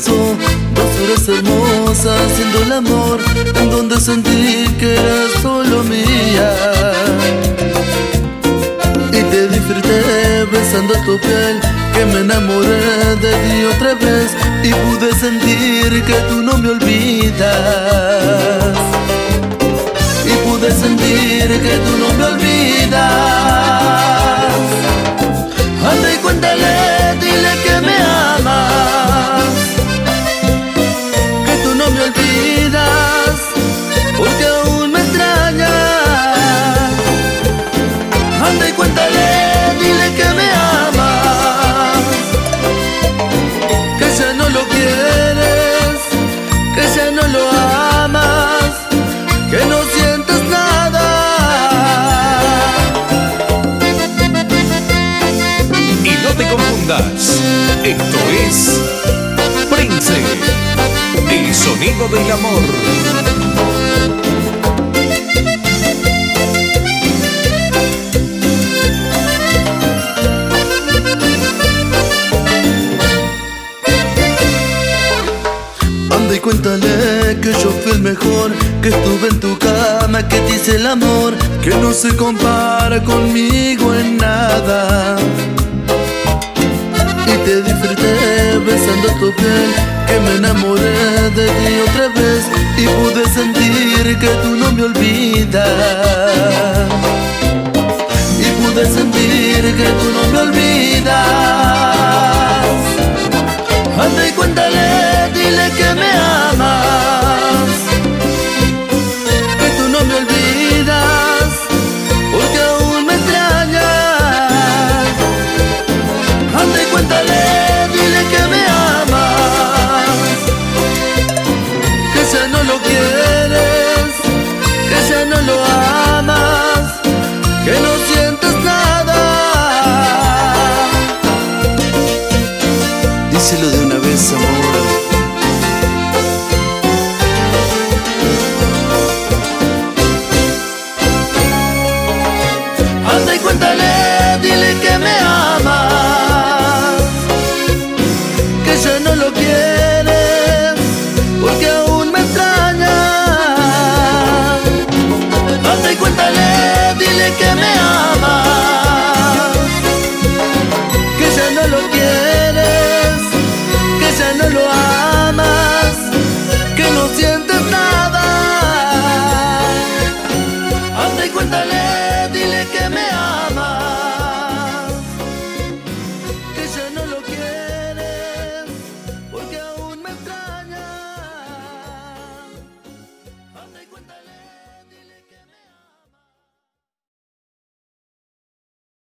pasó 2 horas hermosas haciendo el amor, en donde sentí que eras solo mía. Y te disfruté besando tu piel, que me enamoré de ti otra vez. Y pude sentir que tú no me olvidas. Y pude sentir que tú no me olvidas. Anda y cuéntale, dile que me amas, que tú no me olvidas, porque aún me extrañas. Anda y cuéntale, dile que me amas, que ya no lo quieres, que ya no lo amas, que no sientes nada. Y no te confundas, esto es Prince, el sonido del amor. Anda y cuéntale que yo fui el mejor, que estuve en tu cama, que te hice el amor, que no se compara conmigo en nada. Y te disfruté besando tu piel, que me enamoré de ti otra vez. Y pude sentir que tú no me olvidas. Y pude sentir que tú no me olvidas. Anda y cuéntale, dile que me amas, que tú no me olvidas, porque aún me extrañas. Anda y cuéntale, dile que me amas, que ya no lo quieres, que ya no lo amas, que no sientes nada. Díselo de una vez, amor. Anda y cuéntale, dile que me amas, que ya no lo quieres, porque aún me extrañas. Anda y cuéntale, dile que me amas, que ya no lo quieres, que ya no lo amas, que no sientes nada. Anda y cuéntale, dile que me